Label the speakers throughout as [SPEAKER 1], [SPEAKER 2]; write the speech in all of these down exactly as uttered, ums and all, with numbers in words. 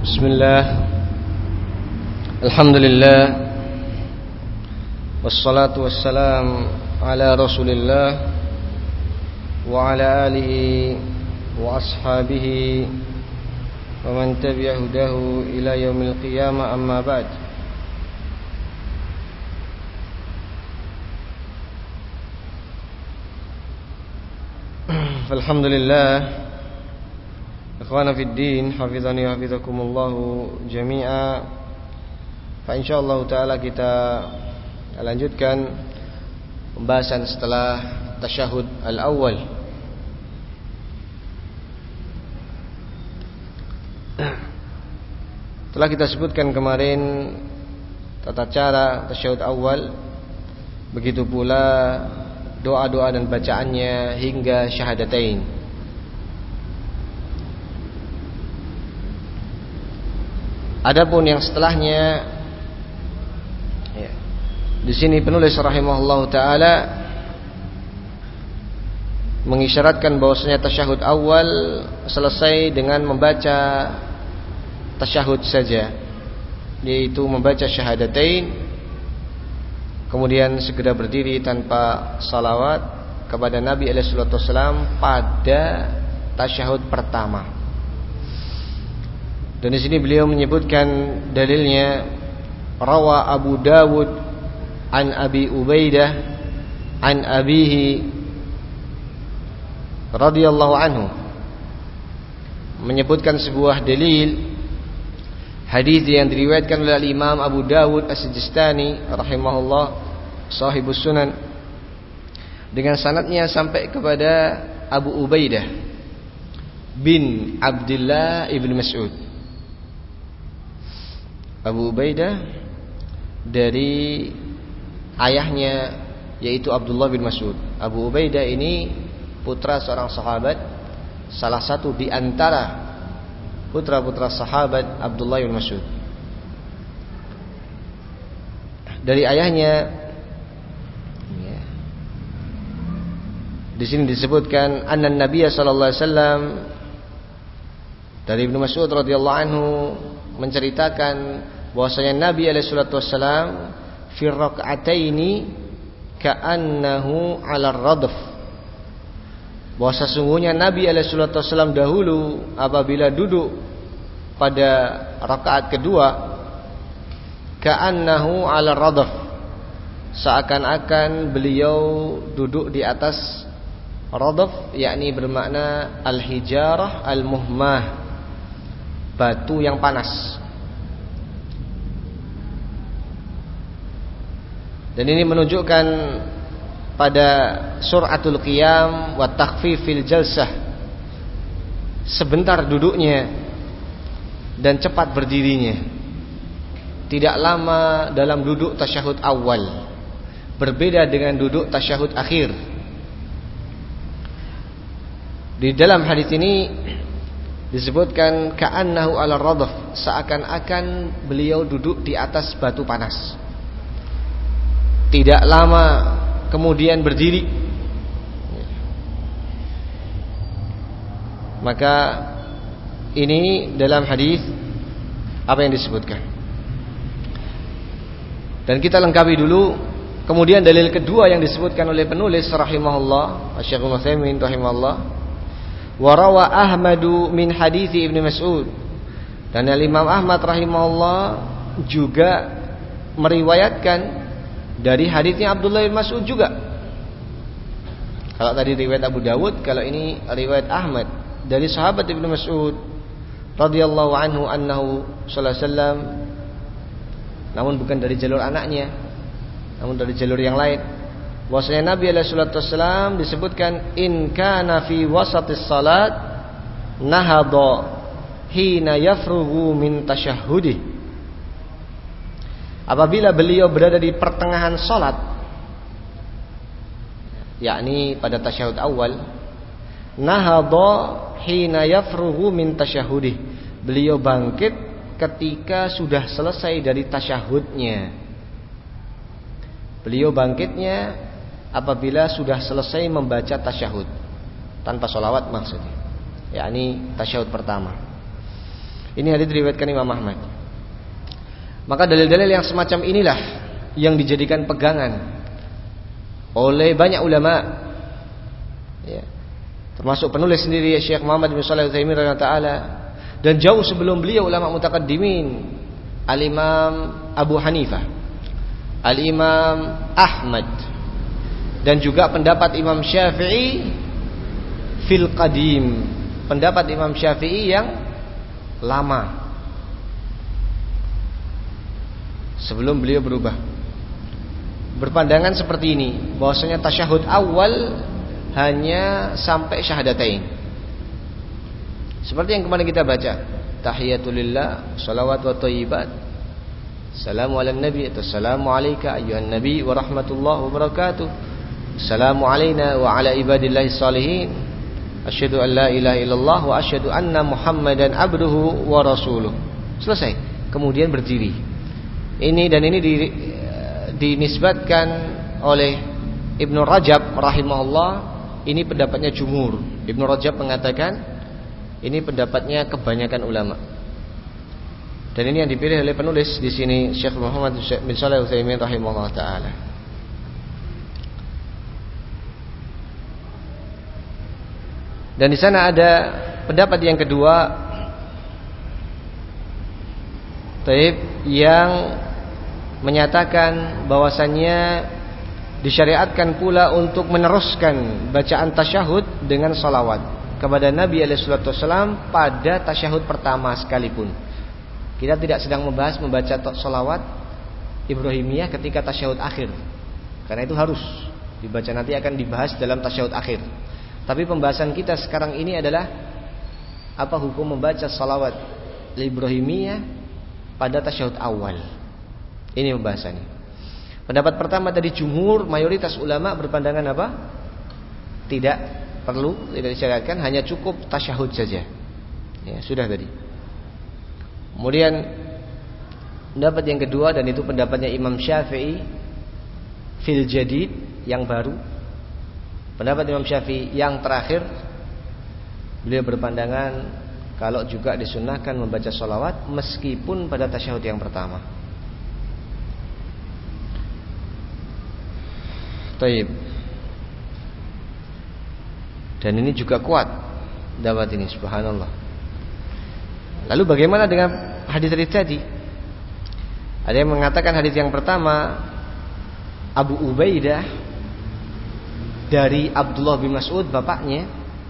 [SPEAKER 1] Bismillah. Alhamdulillah. Wassalatu wassalam ala Rasulillah wa ala alihi wa ashabihi wa man tabi'a hudahu ila yaumil qiyamah, amma ba'd. Alhamdulillah. Ikhwana fid din, hafizani wa hafizakumullahu jami'a. Fa insyaallah taala kita lanjutkan pembahasan setelah tasyahud al-awwal. Telah kita sebutkan kemarin tata cara tasyahud awal, begitu pula doa-doa dan bacaannya hingga syahadatain. Adapun yang setelahnya, ya, di sini penulis rahimahullah taala mengisyaratkan bahwasanya tasyahud awal selesai dengan membaca tasyahud saja, yaitu membaca syahadatain, kemudian segera berdiri tanpa salawat kepada Nabi alaihi salatu wasallam pada tasyahud pertama. Dan di sini beliau menyebutkan dalilnya, rawa Abu Dawud an Abi Ubaidah an abihi radhiyallahu anhu, menyebutkan sebuah dalil hadis yang diriwayatkan oleh Imam Abu Dawud As-Sijistani rahimahullah, sahibus sunan, dengan sanadnya sampai kepada Abu Ubaidah bin Abdullah ibn Mas'ud. Abu Ubaidah dari ayahnya yaitu Abdullah bin Mas'ud. Abu Ubaidah ini putra seorang sahabat, salah satu di antara putra-putra sahabat Abdullah bin Mas'ud. Dari ayahnya, ya, di sini disebutkan anna Nabiya sallallahu alaihi wasallam, dari Ibnu Mas'ud radhiyallahu anhu menceritakan bahwasanya Nabi alaihi salatu wasallam fi rak'ataini ka'annahu 'ala ar-radf, bahwa sesungguhnya Nabi alaihi salatu wasallam dahulu apabila duduk pada rakaat kedua, ka'annahu 'ala ar-radf, seakan-akan beliau duduk di atas radf, yakni bermakna al-hijarah al-muhmah, batu yang panas. Dan ini menunjukkan pada suratul qiyam wa takhfifil jalsah, sebentar duduknya dan cepat berdirinya, tidak lama dalam duduk tasyahud awal, berbeda dengan duduk tasyahud akhir. Di dalam hadis ini disebutkan ka'annahu 'ala radaf, seakan-akan beliau duduk di atas batu panas, tidak lama kemudian berdiri. Maka ini dalam hadis apa yang disebutkan. Dan kita lengkapi dulu. Kemudian dalil kedua yang disebutkan oleh penulis rahimahullah, Syekh Ibnu Utsaimin rahimahullah, wa rawa Ahmadu min hadits Ibnu Mas'ud, dan Imam Ahmad rahimahullah juga meriwayatkan dari hadisnya Abdullah bin Mas'ud juga. Kalau tadi riwayat Abu Dawud, kalau ini riwayat Ahmad dari sahabat Ibnu Mas'ud radhiyallahu anhu annahu sallallahu alaihi wasallam, namun bukan dari jalur anaknya, namun dari jalur yang lain, bahwasanya Nabi alaihi salatu wasallam disebutkan in kana fi wasatis salat nahadha hina yafrughu min tasyahhudi, apabila beliau berada di pertengahan salat, yakni pada tasyahud awal, nahadha hina yafrughu min tasyahhudi, beliau bangkit ketika sudah selesai dari tasyahudnya. Beliau bangkitnya apabila sudah selesai membaca tasyahud tanpa sholawat maksudnya, yakni tasyahud pertama. Ini hadis diriwayatkan Imam Ahmad. Maka dalil-dalil yang semacam inilah yang dijadikan pegangan oleh banyak ulama, ya, termasuk penulis sendiri Syekh Muhammad bin Shalih Al-Utsaimin rahimahullah taala, dan jauh sebelum beliau ulama mutaqaddimin, Al-Imam Abu Hanifah, Al-Imam Ahmad, dan juga pendapat Imam Syafi'i fil qadim, pendapat Imam Syafi'i yang lama sebelum beliau berubah, berpandangan seperti ini, bahwasanya tasyahud awal hanya sampai syahadatain. Seperti yang kemarin kita baca, tahiyatulillah, salawat wa thayyibat, assalamu ala nabi, assalamu alayka ayyuhan nabi wa rahmatullahi wa barakatuh, assalamu alayna wa ala ibadillahi salihin, asyhadu an la ilaha illallah wa asyhadu anna muhammadan abduhu wa rasuluh. Selesai. Kemudian berdiri. Ini dan ini di dinisbatkan oleh Ibnu Rajab rahimahullah, ini pendapatnya jumhur. Ibnu Rajab mengatakan ini pendapatnya kebanyakan ulama. Dan ini yang dipilih oleh penulis di sini Syekh Muhammad bin Shalih Al-Utsaimin rahimahullah taala. Dan di sana ada pendapat yang kedua, taib, yang menyatakan bahwasannya disyariatkan pula untuk meneruskan bacaan tasyahud dengan salawat kepada Nabi alaihi salatu wasallam pada tasyahud pertama sekalipun. Kita tidak sedang membahas membaca salawat Ibrahimiyah ketika tasyahud akhir, karena itu harus dibaca, nanti akan dibahas dalam tasyahud akhir. Tapi pembahasan kita sekarang ini adalah apa hukum membaca salawat Ibrahimiyah pada tasyahud awal. Ini pembahasannya. Pendapat pertama tadi jumhur, mayoritas ulama berpandangan apa? Tidak perlu, tidak disyariatkan, hanya cukup tasyahud saja. Ya, sudah tadi. Kemudian pendapat yang kedua, dan itu pendapatnya Imam Syafi'i fil jadid, yang baru. Pendapat Imam Syafi'i yang terakhir, beliau berpandangan kalau juga disunnahkan membaca sholawat meskipun pada tasyahud yang pertama. Taib. Dan ini juga kuat dapat ini, subhanallah. Lalu bagaimana dengan hadis-hadis tadi? Ada yang mengatakan hadis yang pertama Abu Ubaidah dari Abdullah bin Mas'ud bapaknya.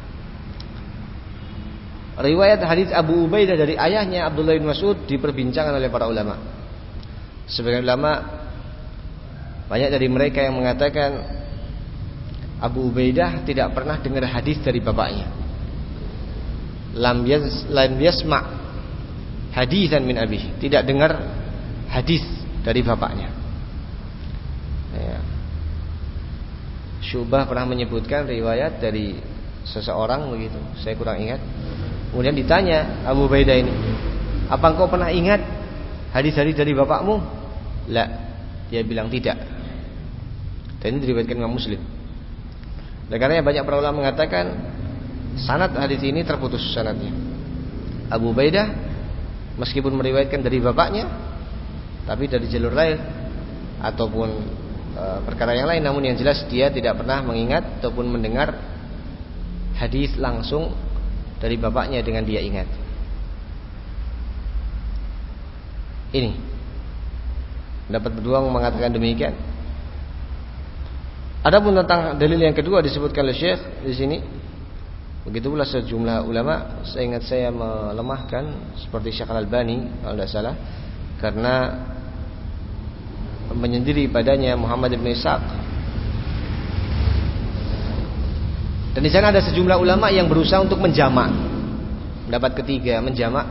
[SPEAKER 1] Riwayat hadis Abu Ubaidah dari ayahnya Abdullah bin Mas'ud diperbincangkan oleh para ulama. Sebagian ulama, banyak dari mereka yang mengatakan Abu Ubaidah tidak pernah dengar hadis dari bapaknya. Lam yas lam yasma' hadisan min abi, tidak dengar hadis dari bapaknya. Ya. Syu'bah pernah menyebutkan riwayat dari seseorang begitu, saya kurang ingat. Kemudian ditanya Abu Ubaidah ini, apa engkau pernah ingat hadis-hadis dari bapakmu? La, dia bilang tidak. Dan ini diriwayatkan Imam Muslim. Dan karena banyak para ulama mengatakan sanad hadis ini terputus sanadnya. Abu Ubaidah meskipun meriwayatkan dari bapaknya, tapi dari jalur lain ataupun e, perkara yang lain, namun yang jelas dia tidak pernah mengingat ataupun mendengar hadis langsung dari bapaknya dengan dia ingat. Ini dapat berdua mengatakan demikian. Adapun tentang dalil yang kedua disebutkan oleh Syekh di sini, begitu pula sejumlah ulama. Saya ingat saya melemahkan seperti Syekh Al-Albani kalau tidak salah, karena menyendiri padanya Muhammad bin Ishaq. Dan di sana ada sejumlah ulama yang berusaha untuk menjamak. Pendapat ketiga menjamak,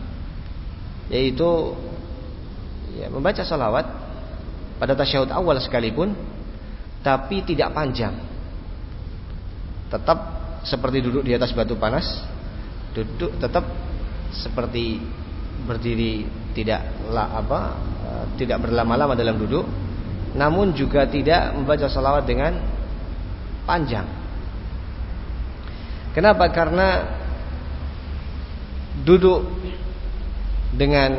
[SPEAKER 1] yaitu ya, membaca salawat pada tasyahud awal sekalipun, tapi tidak panjang, tetap seperti duduk di atas batu panas, duduk tetap seperti berdiri, tidak lah apa, tidak berlama-lama dalam duduk, namun juga tidak membaca salawat dengan panjang. Kenapa? Karena duduk dengan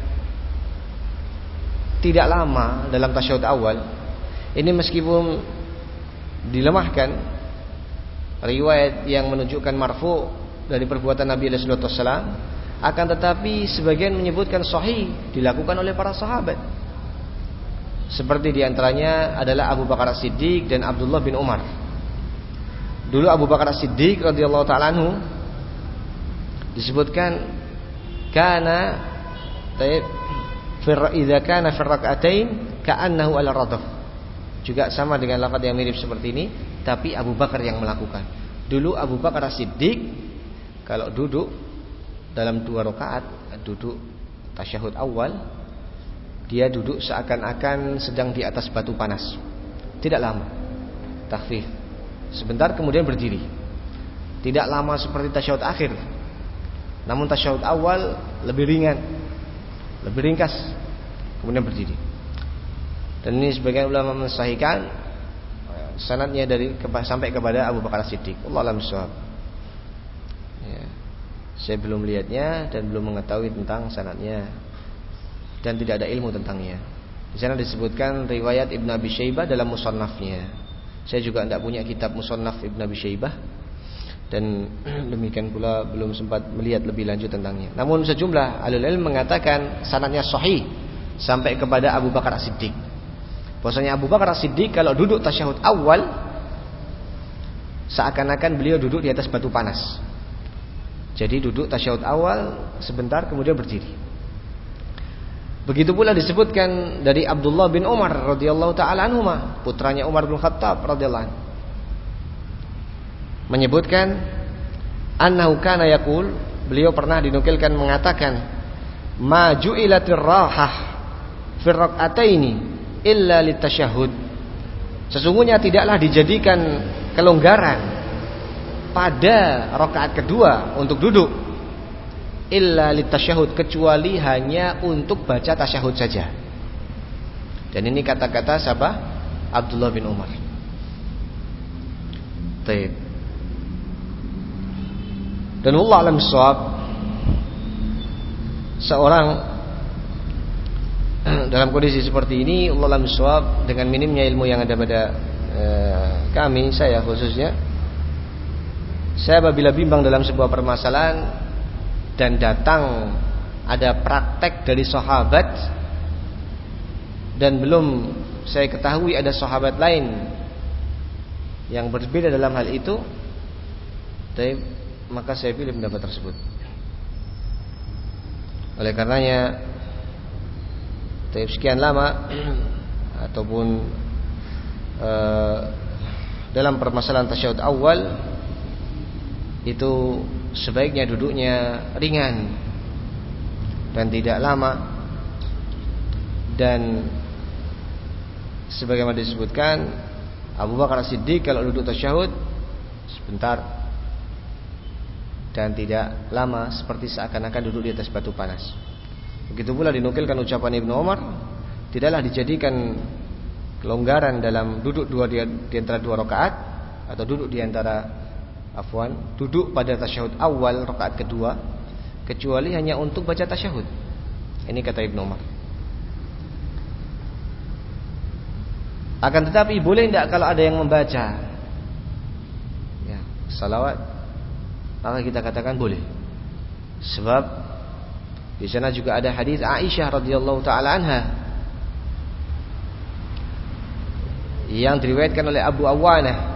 [SPEAKER 1] tidak lama dalam tasyahud awal, ini meskipun dilemahkan riwayat yang menunjukkan marfu dari perbuatan Nabi sallallahu alaihi wasallam, akan tetapi sebagian menyebutkan sahih dilakukan oleh para sahabat. Seperti diantaranya adalah Abu Bakar As-Siddiq dan Abdullah bin Umar. Dulu Abu Bakar As-Siddiq radhiyallahu ta'ala anhu disebutkan kana taib idza kana fi rak'atain ka'annahu ala radaf. Juga sama dengan lafaz yang mirip seperti ini, tapi Abu Bakar yang melakukan. Dulu Abu Bakar As-Siddiq kalau duduk dalam dua rakaat, duduk tasyahud awal, dia duduk seakan-akan sedang di atas batu panas. Tidak lama, takhfif. Sebentar kemudian berdiri. Tidak lama seperti tasyahud akhir, namun tasyahud awal lebih ringan, lebih ringkas, kemudian berdiri. Dan ini sebagian ulama mensahihkan sanadnya dari sampai kepada Abu Bakar Siddiq. Wallahu a'lam bishawab. Ya. Saya belum melihatnya dan belum mengetahui tentang sanadnya dan tidak ada ilmu tentangnya. Di sana disebutkan riwayat Ibnu Abi Syaibah dalam musannafnya. Saya juga tidak punya kitab musannaf Ibnu Abi Syaibah dan demikian pula belum sempat melihat lebih lanjut tentangnya. Namun sejumlah ahlul ilm mengatakan sanadnya sahih sampai kepada Abu Bakar As-Siddiq. Bahwasanya Abu Bakar As-Siddiq kalau duduk tasyahud awal seakan-akan beliau duduk di atas batu panas. Jadi duduk tasyahud awal sebentar kemudian berdiri. Begitu pula disebutkan dari Abdullah bin Umar radhiyallahu taala anhuma, putranya Umar bin Khattab radhiyallahu anhu, menyebutkan annahu kana yaqul, beliau pernah dinukilkan mengatakan, ma ju'ilatir rahah fi rak'ataini illa litasyahhud. Sesungguhnya tidaklah dijadikan kelonggaran pada rakaat kedua untuk duduk illa litasyahhud, kecuali hanya untuk baca tasyahud saja. Dan ini kata-kata siapa? Abdullah bin Umar. Baik. Dan wallahu a'lam bishawab, seorang dalam kondisi seperti ini, wallahu a'lam bishawab, dengan minimnya ilmu yang ada pada eh, kami, saya khususnya, saya apabila bimbang dalam sebuah permasalahan dan datang ada praktek dari sahabat dan belum saya ketahui ada sahabat lain yang berbeda dalam hal itu, maka saya pilih pendapat tersebut. Oleh karenanya sekian lama ataupun uh, dalam permasalahan tasyahud awal itu sebaiknya duduknya ringan dan tidak lama, dan sebagaimana disebutkan Abu Bakar As-Siddiq kalau duduk tasyahud sebentar dan tidak lama, seperti seakan-akan duduk di atas batu panas. Begitu pula dinukilkan ucapan Ibnu Umar, tidaklah dijadikan kelonggaran dalam duduk dua di, di antara dua rakaat, atau duduk di antara afwan, duduk pada tasyahud awal rakaat kedua, kecuali hanya untuk baca tasyahud. Ini kata Ibnu Umar. Akan tetapi boleh tidak kalau ada yang membaca ya, salawat, maka kita katakan boleh. Sebab di sana juga ada hadis Aisyah radhiyallahu taala anha yang diriwayatkan oleh Abu Awanah,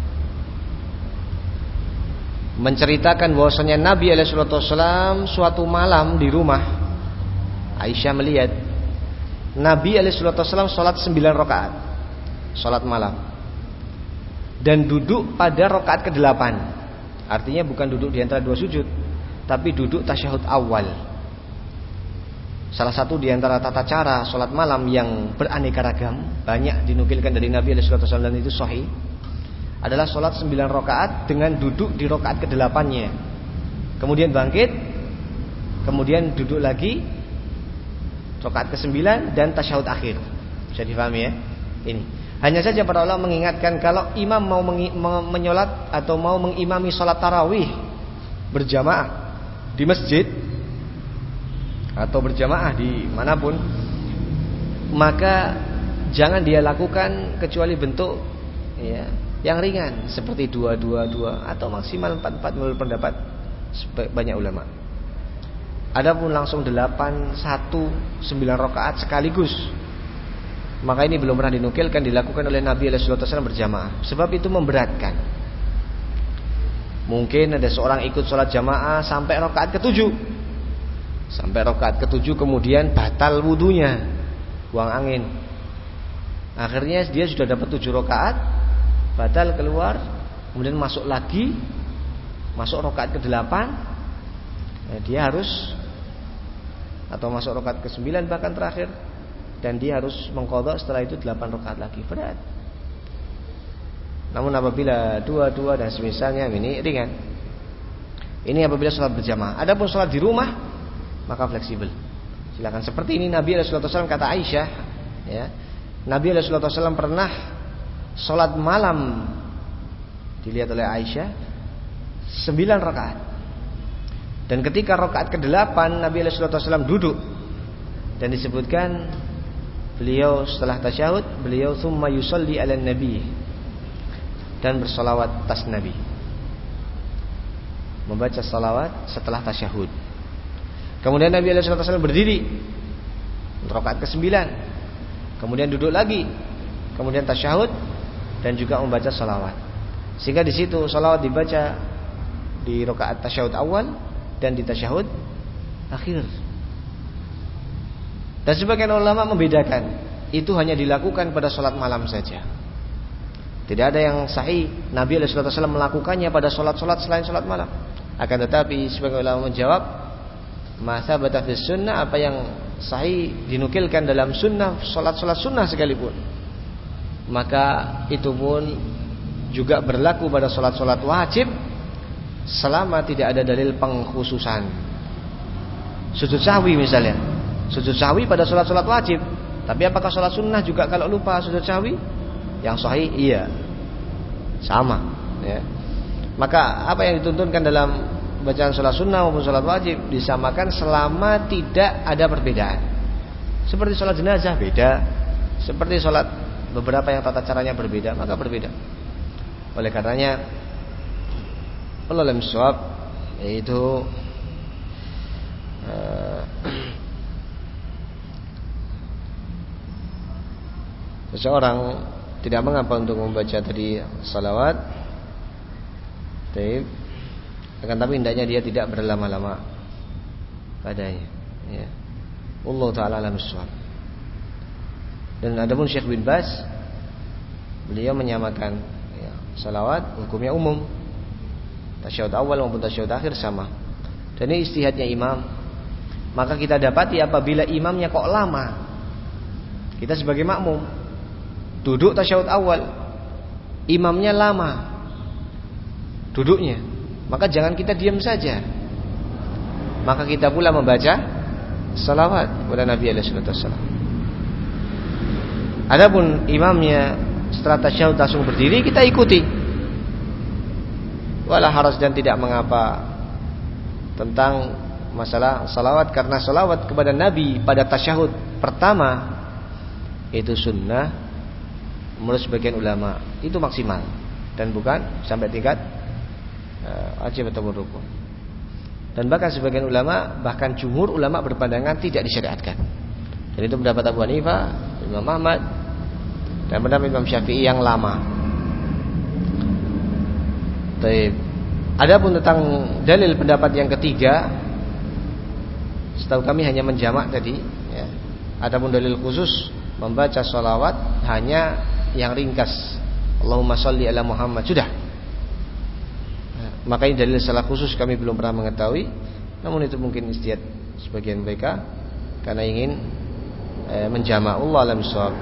[SPEAKER 1] menceritakan bahwasanya Nabi alaihi wasallam suatu malam di rumah Aisyah melihat Nabi alaihi wasallam salat sembilan rakaat, salat malam, dan duduk pada rakaat kedelapan. Artinya bukan duduk di antara dua sujud, tapi duduk tasyahud awal. Salah satu di antara tata cara salat malam yang beraneka ragam, banyak dinukilkan dari Nabi alaihi wasallam dan itu sahih, adalah sholat sembilan rakaat dengan duduk di rakaat kedelapannya, kemudian bangkit, kemudian duduk lagi rakaat kesembilan dan tasyahud akhir. Bisa difahami ya? Ini hanya saja para ulama mengingatkan, kalau imam mau menyolat atau mau mengimami sholat tarawih berjamaah di masjid, atau berjamaah di manapun, maka jangan dia lakukan kecuali bentuk ya, yang ringan seperti dua dua dua atau maksimal empat empat menurut pendapat banyak ulama. Adapun langsung delapan satu sembilan rakaat sekaligus, maka ini belum pernah dinukilkan dilakukan oleh Nabi sallallahu alaihi wasallam berjamaah, sebab itu memberatkan. Mungkin ada seorang ikut sholat jamaah sampai rakaat ketujuh, sampai rakaat ketujuh kemudian batal wudunya, buang angin. Akhirnya dia sudah dapat tujuh rakaat, batal keluar, kemudian masuk lagi, masuk rakaat ke delapan, nah, dia harus, atau masuk rakaat ke sembilan bahkan terakhir, dan dia harus mengqadha setelah itu delapan rakaat lagi, berat. Namun apabila dua-dua dan semisalnya ini ringan. Ini apabila sholat berjamaah. Adapun sholat di rumah maka fleksibel. Silakan seperti ini Nabi sallallahu alaihi wasallam, kata Aisyah, ya. Nabi sallallahu alaihi wasallam pernah sholat malam, dilihat oleh Aisyah, sembilan rakaat. Dan ketika rakaat kedelapan Nabi sallallahu alaihi wasallam duduk, dan disebutkan beliau setelah tasyahud beliau tsumma yusalli ala nabi, dan bersolawat atas Nabi, membaca salawat setelah tasyahud. Kemudian Nabi sallallahu alaihi wasallam berdiri rakaat kesembilan, kemudian duduk lagi, kemudian tasyahud dan juga membaca salawat. Sehingga di situ salawat dibaca di rakaat tasyahud awal dan di tasyahud akhir. Dan sebagian ulama membedakan, itu hanya dilakukan pada salat malam saja. Tidak ada yang sahih Nabi sallallahu alaihi wasallam melakukannya pada salat-salat selain salat malam. Akan tetapi sebagian ulama menjawab, ma tsabata fi sunnah, apa yang sahih dinukilkan dalam sunnah, salat-salat sunnah sekalipun, maka itu pun juga berlaku pada salat-salat wajib selama tidak ada dalil pengkhususan. Sujud sahwi misalnya, sujud sahwi pada salat-salat wajib, tapi apakah salat sunnah juga kalau lupa sujud sahwi? Yang sahih iya, sama ya. Maka apa yang dituntunkan dalam bacaan salat sunnah maupun salat wajib disamakan selama tidak ada perbedaan. Seperti salat jenazah beda, seperti salat beberapa yang tata caranya berbeda, maka berbeda. Oleh karenanya wallahu a'lam bishawab, yaitu uh, seseorang tidak mengapa untuk membaca tadi salawat, taib, akan tapi hendaknya dia tidak berlama-lama padanya. Ya. Allah Taala alam bishawab. Dan adapun Syekh bin Baz, beliau menyamakan ya, salawat hukumnya umum, tasyahud awal maupun tasyahud akhir sama. Dan ini ijtihadnya imam. Maka kita dapati apabila imamnya kok lama, kita sebagai makmum duduk tasyahud awal, imamnya lama duduknya, maka jangan kita diam saja, maka kita pula membaca salawat kepada Nabi alaihi wasallam. Adapun imamnya setelah tasyahud langsung berdiri, kita ikuti, wala haraj, dan tidak mengapa tentang masalah salawat, karena salawat kepada Nabi pada tasyahud pertama itu sunnah menurut sebagian ulama, itu maksimal dan bukan sampai tingkat uh, wajib atau rukun. Dan bahkan sebagian ulama, bahkan jumhur ulama berpandangan tidak disyariatkan. Dan itu pendapat Abu Hanifah, Imam Ahmad, dan pendapat Imam Syafi'i yang lama. Baik. Adapun tentang dalil pendapat yang ketiga, setahu kami hanya menjamak tadi. Ya. Adapun dalil khusus membaca sholawat hanya yang ringkas, Allahumma sholli ala Muhammad, sudah. Nah, maka ini dalil salah khusus kami belum pernah mengetahui. Namun itu mungkin ijtihad sebagian mereka karena ingin eh, menjamak. Allah alam shawab.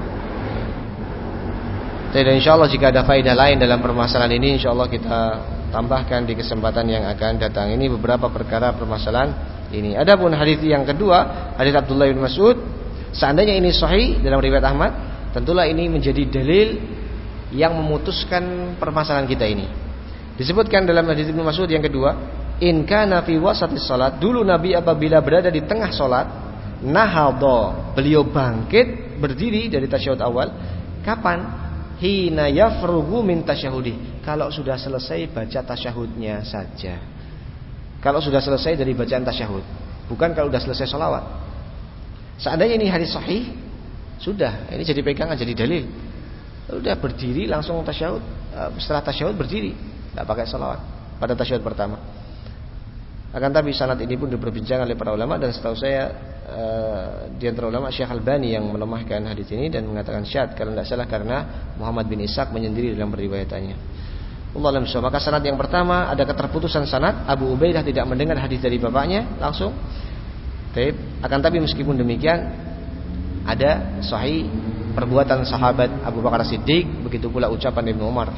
[SPEAKER 1] Dan insyaallah jika ada faedah lain dalam permasalahan ini, insyaallah kita tambahkan di kesempatan yang akan datang. Ini beberapa perkara permasalahan ini. Adapun hadis yang kedua, hadis Abdullah bin Mas'ud, seandainya ini sahih dalam riwayat Ahmad, tentulah ini menjadi dalil yang memutuskan permasalahan kita ini. Disebutkan dalam hadis Ibnu Mas'ud yang kedua, In kana fi wasatis salat, dulu Nabi apabila berada di tengah salat, nahadha, beliau bangkit berdiri dari tasyahud awal. Kapan? Hina yafrughu min tasyahudi, kalau sudah selesai baca tasyahudnya saja. Kalau sudah selesai dari bacaan tasyahud, bukan kalau sudah selesai sholawat. Seandainya ini hadis sahih, sudah, ini jadi pegangan, jadi dalil. Sudah berdiri langsung tasyahud, setelah tasyahud berdiri, tidak pakai sholawat pada tasyahud pertama. Akan tapi sanad ini pun diperbincangkan oleh para ulama, dan setahu saya uh, di antara ulama Syekh Albani yang melemahkan hadis ini dan mengatakan syadz kalau tidak salah, karena Muhammad bin Ishaq menyendiri dalam periwayatannya. Allah alam bisawab. Maka sanad yang pertama ada keterputusan sanad, Abu Ubaidah tidak mendengar hadis dari bapaknya langsung. Taib. Akan tapi meskipun demikian ada sahih perbuatan sahabat Abu Bakar Siddiq, begitu pula ucapan Ibnu Umar.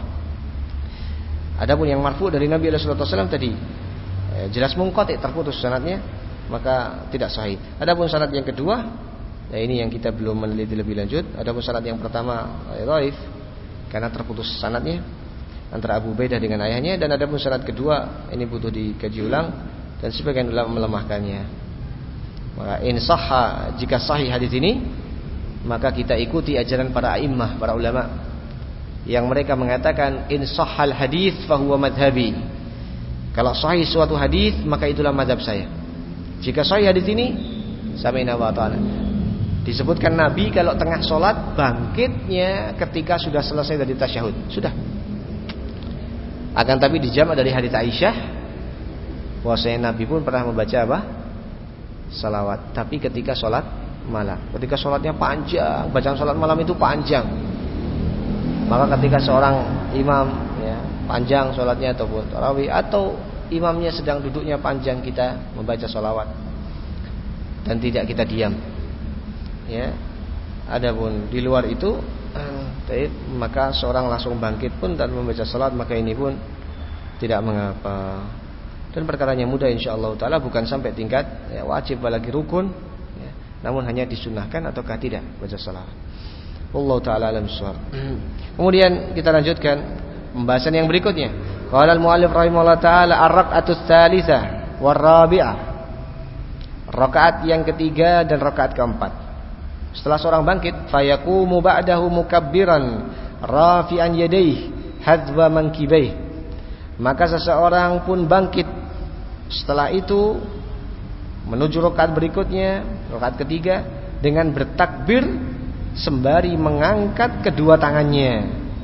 [SPEAKER 1] Adapun yang marfu dari Nabi sallallahu alaihi wasallam tadi jelas munqati, terputus sanadnya, maka tidak sahih. Adapun sanad yang kedua, nah ini yang kita belum meneliti lebih lanjut. Adapun sanad yang pertama dhaif karena terputus sanadnya antara Abu Ubaidah dengan ayahnya, dan adapun sanad kedua ini butuh dikaji ulang dan sebagian ulama melemahkannya. Maka in sahha, jika sahih hadis ini, maka kita ikuti ajaran para a'immah, para ulama yang mereka mengatakan in sahhal hadis fa huwa madhhabi. Kalau sahih suatu hadis, maka itulah mazhab saya. Jika sahih hadis ini, sami'na wa ata'na. Disebutkan Nabi kalau tengah sholat bangkitnya ketika sudah selesai dari tasyahud, sudah. Akan tapi dijama dari hadis Aisyah, bahwasanya Nabi pun pernah membaca apa? Salawat. Tapi ketika sholat malam, ketika sholatnya panjang, bacaan sholat malam itu panjang. Maka ketika seorang imam ya, panjang sholatnya ataupun tarawih, atau imamnya sedang duduknya panjang, kita membaca sholawat dan tidak kita diam ya. Adapun di luar itu eh, maka seorang langsung bangkit pun dan membaca sholat, maka ini pun tidak mengapa, dan perkaranya mudah insyaallah taala, bukan sampai tingkat ya, wajib apalagi rukun ya, namun hanya disunahkan ataukah tidak baca sholawat. Allah taala alam shawab. Kemudian kita lanjutkan pembahasan yang berikutnya. Qala al-mu'allif rahimahullah taala ar-rak'atus tsalitsah war-rabi'ah. Rakaat yang ketiga dan rakaat keempat. Setelah seorang bangkit, fayaqumu ba'dahu mukabbiran rafi'an yadayhi hadwa mankibayhi. Maka seseorang pun bangkit setelah itu menuju rakaat berikutnya, rakaat ketiga, dengan bertakbir sembari mengangkat kedua tangannya,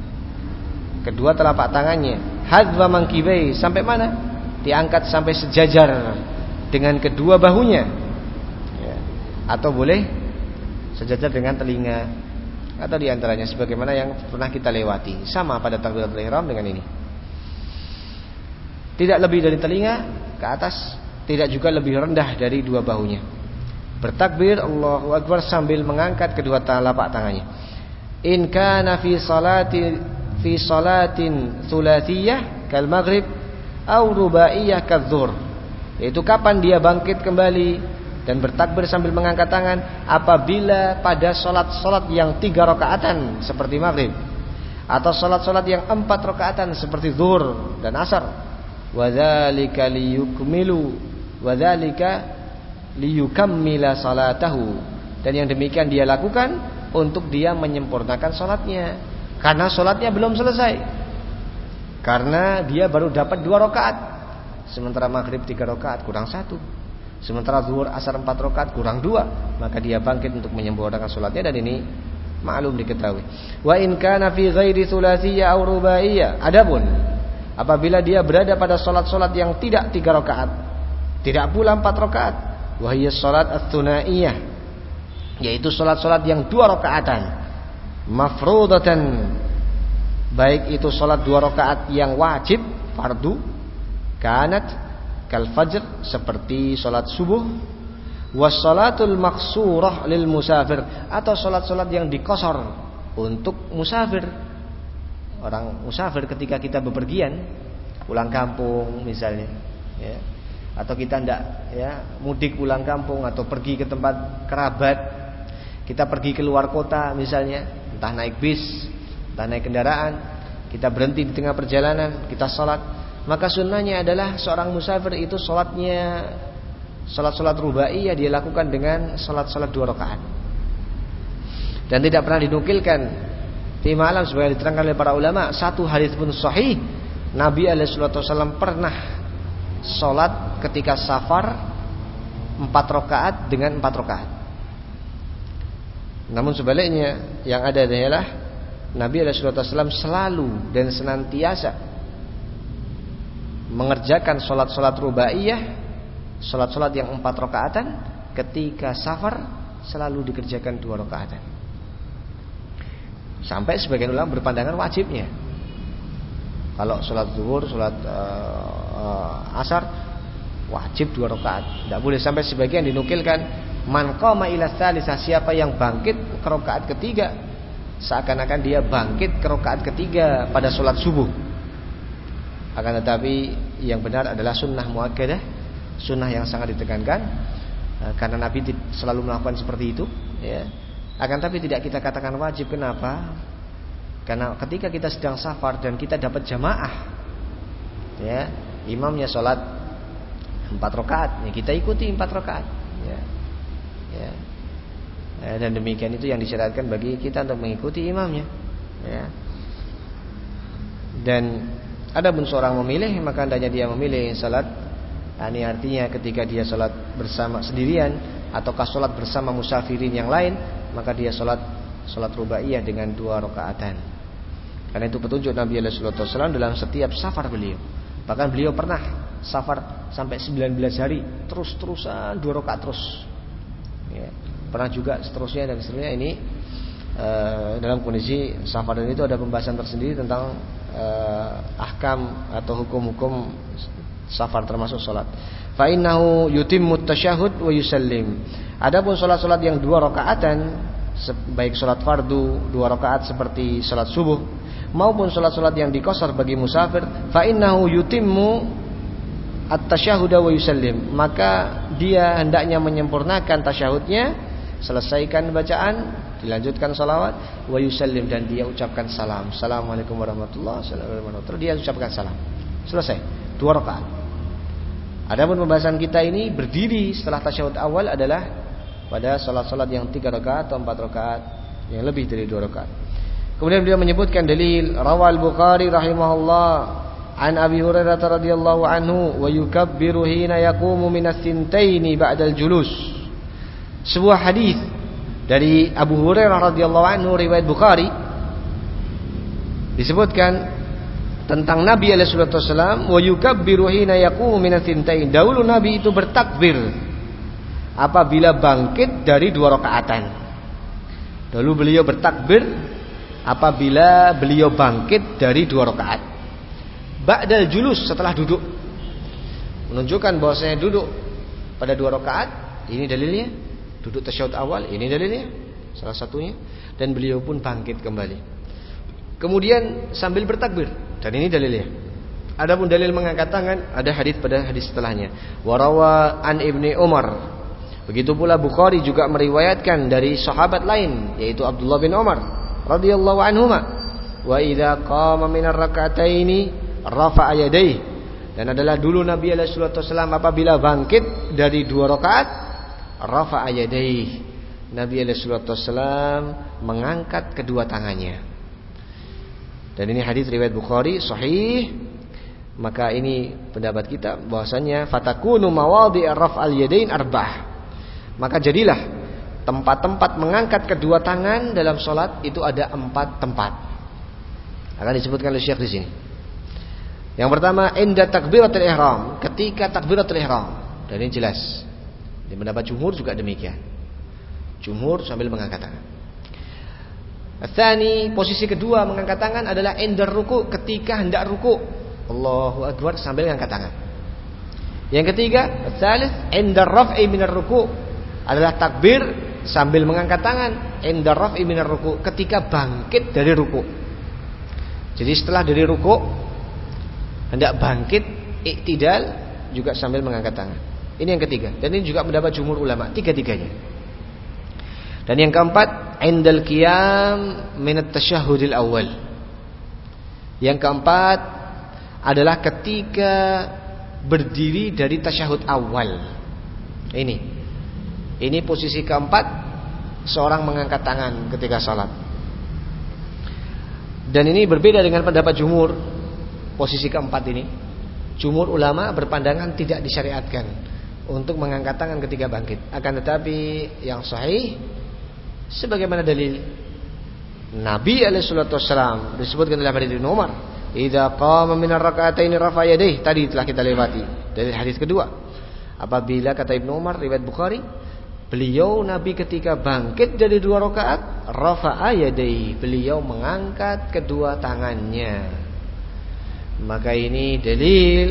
[SPEAKER 1] kedua telapak tangannya, hadwa mankibai, sampai mana? Diangkat sampai sejajar dengan kedua bahunya ya. Atau boleh sejajar dengan telinga, atau diantaranya sebagaimana yang pernah kita lewati, sama pada takbiratul ihram dengan ini. Tidak lebih dari telinga ke atas, tidak juga lebih rendah dari dua bahunya. Bertakbir Allahu Akbar sambil mengangkat kedua telapak tangannya. In kana fi salati fi salatin thulathiyah kal maghrib aw rubaiyah kadzuhur. Yaitu kapan dia bangkit kembali dan bertakbir sambil mengangkat tangan apabila pada salat-salat yang tiga rakaatan seperti maghrib, atau salat-salat yang empat rakaatan seperti zuhur dan asar. Wa dzalika liyukmilu wa dzalika liyukammila salatahu, dan yang demikian dia lakukan untuk dia menyempurnakan salatnya, karena salatnya belum selesai, karena dia baru dapat dua rakaat, sementara maghrib tiga rakaat kurang satu, sementara zuhur asar empat rakaat kurang dua, maka dia bangkit untuk menyempurnakan salatnya, dan ini maklum diketahui. Wa in kana fi ghairi tsulatsiyah aw rubaiyah, adapun apabila dia berada pada salat-salat yang tidak tiga rakaat, tidak pula empat rakaat, wahiyya salat ats-tsunaiyah, yaitu salat-salat yang dua rakaatan, mafrudatan, baik itu salat dua rakaat yang wajib fardu, kanat kal fajr, seperti salat subuh, was salatul maqsurah lil musafir, atau salat-salat yang dikosor untuk musafir. Orang musafir ketika kita bepergian pulang kampung misalnya ya, atau kita hendak ya mudik pulang kampung atau pergi ke tempat kerabat, kita pergi ke luar kota misalnya, entah naik bis, entah naik kendaraan, kita berhenti di tengah perjalanan, kita salat, maka sunnahnya adalah seorang musafir itu sholatnya sholat-sholat rubaiyah dia lakukan dengan sholat-sholat dua rakaat. Dan tidak pernah dinukilkan di malam sebagai diterangkan oleh para ulama satu hadis pun sahih Nabi alaihi wasallam pernah sholat ketika safar empat rakaat dengan empat rakaat. Namun sebaliknya yang ada adalah Nabi alaihi wasallam selalu dan senantiasa mengerjakan sholat-sholat rubaiyah, sholat-sholat yang empat rakaatan, ketika safar selalu dikerjakan dua rakaatan. Sampai sebagian ulama berpandangan wajibnya. Kalau sholat zuhur, sholat uh, uh, asar wajib dua rakaat. Tidak boleh. Sampai sebagian dinukilkan man qama ila tsalisah, siapa yang bangkit ke rakaat ketiga, seakan-akan dia bangkit ke rakaat ketiga pada sholat subuh. Akan tetapi yang benar adalah sunnah muakkadah, sunnah yang sangat ditekankan, karena Nabi selalu melakukan seperti itu, ya. Akan tapi tidak kita katakan wajib. Kenapa? Karena ketika kita sedang safar dan kita dapat jamaah, ya, imamnya sholat empat rakaat, ya, kita ikuti empat rakaat, ya. Ya. Ya, dan demikian itu yang disyaratkan bagi kita untuk mengikuti imamnya, ya. Dan adapun seorang memilih, maka hendaknya dia memilih salat. Ini artinya ketika dia salat bersama sendirian ataukah salat bersama musafirin yang lain, maka dia salat salat rubaiyah dengan dua rakaatan. Karena itu petunjuk Nabi alaihi wasallam dalam setiap safar beliau. Bahkan beliau pernah safar sampai sembilan belas hari terus-terusan dua rakaat terus. Ya. Pernah juga seterusnya dan seterusnya. Ini uh, dalam kondisi safar, dan itu ada pembahasan tersendiri tentang uh, ahkam atau hukum-hukum safar termasuk salat. Fa innahu yutimmu tasyahhud wa yusallim. Adapun salat-salat yang dua rakaatan, baik salat fardu dua rakaat seperti salat subuh maupun salat-salat yang dikosor bagi musafir, fa innahu yutimmu at-tasyahhud wa yusallim, maka dia hendaknya menyempurnakan tasyahudnya, selesaikan bacaan, dilanjutkan salawat, wa yusallim, dan dia ucapkan salam. Assalamualaikum warahmatullahi wabarakatuh. Dia ucapkan salam. Selesai. Dua rakaat. Adapun pembahasan kita ini berdiri setelah tasyahud awal adalah pada salat-salat yang tiga rakaat atau empat rakaat, yang lebih dari dua rakaat. Kemudian beliau menyebutkan dalil rawal Bukhari rahimahullah an Abi Hurairah radhiyallahu anhu wa yukabbiru hina yaqumu minas sintaini ba'dal julus. Sebuah hadis dari Abu Hurairah radhiyallahu anhu riwayat Bukhari disebutkan tentang Nabi alaihi wasallam wa yukabbiru hina yaqumu minas sintain. Dahulu Nabi itu bertakbir apabila bangkit dari dua rakaatan. Dahulu beliau bertakbir apabila beliau bangkit dari dua rakaat. Ba'dal julus, setelah duduk, menunjukkan bahwasanya duduk pada dua rakaat. Ini dalilnya. Duduk tasyahud awal, ini dalilnya, salah satunya. Dan beliau pun bangkit kembali. Kemudian sambil bertakbir, dan ini dalilnya. Adapun dalil mengangkat tangan, ada hadis pada hadis setelahnya. Warawa an Ibni Umar. Begitu pula Bukhari juga meriwayatkan dari sahabat lain, yaitu Abdullah bin Umar radhiyallahu anhuma, wa idza qama minar rak'ataini rafa'a yadayhi. Dan adalah dulu Nabi alaihi wasallam apabila bangkit dari dua rakaat, rafa'a yadayhi, Nabi alaihi wasallam mengangkat kedua tangannya. Dan ini hadis riwayat Bukhari sahih. Maka ini pendapat kita bahwasanya fatakunu mawadhi' raf'al yadain arba'ah. Maka jadilah tempat-tempat mengangkat kedua tangan dalam sholat itu ada empat tempat. Akan disebutkan oleh Syekh di sini. Yang pertama, inda takbiratul ihram, ketika takbiratul ihram. Dan ini jelas. Di pendapat jumhur juga demikian. Jumhur sambil mengangkat tangan. Tsani, posisi kedua mengangkat tangan adalah inda ruku', ketika hendak ruku'. Allahu akbar sambil mengangkat tangan. Yang ketiga, tsalits inda raf'i minar ruku', adalah takbir sambil mengangkat tangan inda raf'i minar ruku', ketika bangkit dari ruku'. Jadi setelah dari ruku' hendak bangkit iktidal juga sambil mengangkat tangan. Ini yang ketiga, dan ini juga mendapat jumhur ulama, tiga-tiganya. Dan yang keempat, indal qiyam min at-tasyahhudil awal. Yang keempat adalah ketika berdiri dari tasyahud awal. Ini, ini posisi keempat seorang mengangkat tangan ketika salat. Dan ini berbeda dengan pendapat jumhur. Posisi keempat ini, jumhur ulama berpandangan tidak disyariatkan untuk mengangkat tangan ketika bangkit. Akan tetapi yang sahih, sebagaimana dalil Nabi alaihi salatu wassalam disebutkan dalam hadis Ibnu Umar, "Idza qama minar rak'ataini rafa'a yadayhi." Tadi telah kita lewati dari hadis kedua. Apabila kata Ibnu Umar riwayat Bukhari, beliau Nabi ketika bangkit dari dua rakaat, rafa'a yadayhi, beliau mengangkat kedua tangannya. Maka ini dalil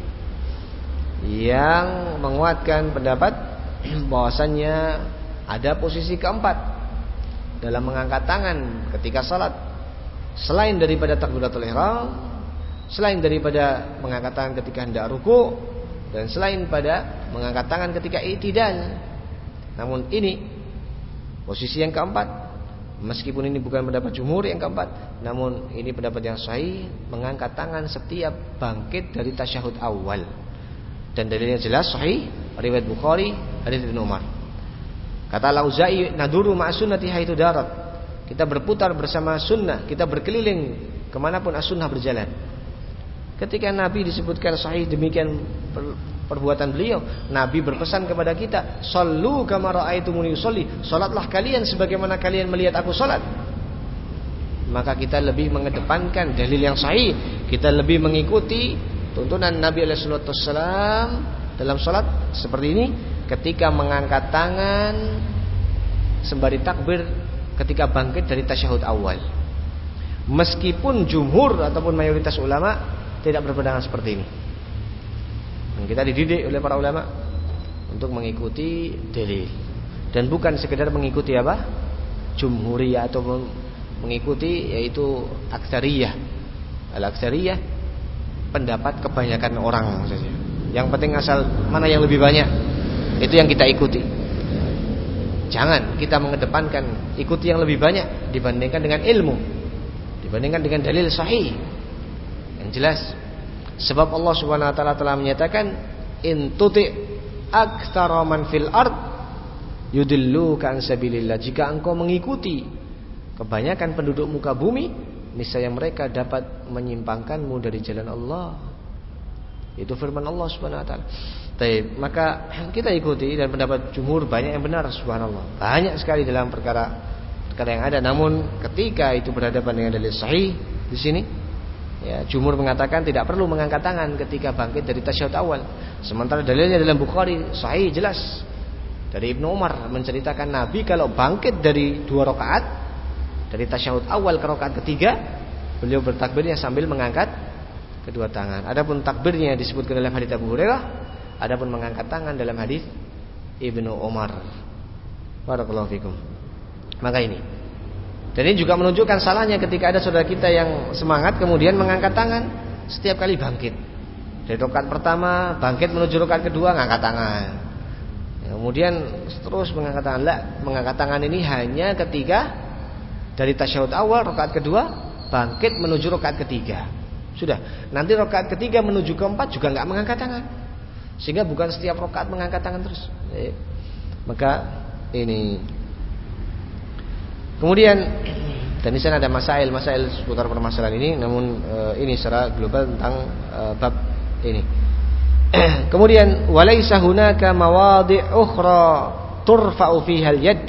[SPEAKER 1] yang menguatkan pendapat bahwasannya ada posisi keempat dalam mengangkat tangan ketika salat, selain daripada takbiratul ihram, selain daripada mengangkat tangan ketika hendak ruku, dan selain pada mengangkat tangan ketika i'tidal. Namun ini posisi yang keempat, meskipun ini bukan pendapat jumhur yang keempat, namun ini pendapat yang sahih, mengangkat tangan setiap bangkit dari tasyahud awal. Dan dalilnya jelas sahih, riwayat Bukhari, hadis Ibnu Umar. Kata Al-Auza'i, naduru ma'asunnati haitsu darat. Kita berputar bersama sunnah, kita berkeliling kemanapun as-sunnah berjalan. Ketika Nabi disebutkan sahih demikian perbuatan beliau, Nabi berpesan kepada kita, "Shallu kama ra'aitumuni usolli." Salatlah kalian sebagaimana kalian melihat aku salat. Maka kita lebih mengedepankan dalil yang sahih, kita lebih mengikuti tuntunan Nabi alaihi salatu wassalam dalam salat seperti ini. Ketika mengangkat tangan sembari takbir ketika bangkit dari tasyahud awal. Meskipun jumhur ataupun mayoritas ulama tidak berpandangan seperti ini. Dan kita dididik oleh para ulama untuk mengikuti dalil, dan bukan sekedar mengikuti apa? Jumhuriyah atau mengikuti yaitu aktsariyah. Al-aktsariyah pendapat kebanyakan orang saja. Yang penting asal mana yang lebih banyak, itu yang kita ikuti. Jangan kita mengedepankan ikuti yang lebih banyak dibandingkan dengan ilmu, dibandingkan dengan dalil sahih yang jelas. Sebab Allah Subhanahu wa taala telah menyatakan, "In tuti aktsara man fil ard yudilluka an sabilillah." Jika engkau mengikuti kebanyakan penduduk muka bumi, niscaya mereka dapat menyimpangkanmu dari jalan Allah. Itu firman Allah Subhanahu wa taala. Baik, maka kita ikuti, dan pendapat jumhur banyak yang benar, subhanallah. Banyak sekali dalam perkara perkara yang ada. Namun ketika itu berhadapan dengan dalil sahih di sini, ya, jumhur mengatakan tidak perlu mengangkat tangan ketika bangkit dari tasyahud awal. Sementara dalilnya dalam Bukhari sahih jelas dari Ibnu Umar menceritakan Nabi kalau bangkit dari dua rakaat, dari tasyahud awal ke rakaat ketiga, beliau bertakbirnya sambil mengangkat kedua tangan. Adapun takbirnya disebutkan dalam hadits Abu Hurairah, adapun mengangkat tangan dalam hadis Ibnu Umar. Barakallahu fikum. Maka ini, dan ini juga menunjukkan salahnya ketika ada saudara kita yang semangat kemudian mengangkat tangan setiap kali bangkit. Dari rakaat pertama bangkit menuju rakaat kedua ngangkat tangan, kemudian terus mengangkat tangan. Lah, mengangkat tangan ini hanya ketika dari tasyahud awal rakaat kedua bangkit menuju rakaat ketiga. Sudah, nanti rakaat ketiga menuju keempat juga enggak mengangkat tangan. Sehingga bukan setiap rakaat mengangkat tangan terus. Eh, maka ini. Kemudian dan di sana ada masail-masail seputar permasalahan ini, namun e, ini secara global tentang e, bab ini. Kemudian walaisa hunaka mawadhi' ukhra turfa'u fiha al-yad.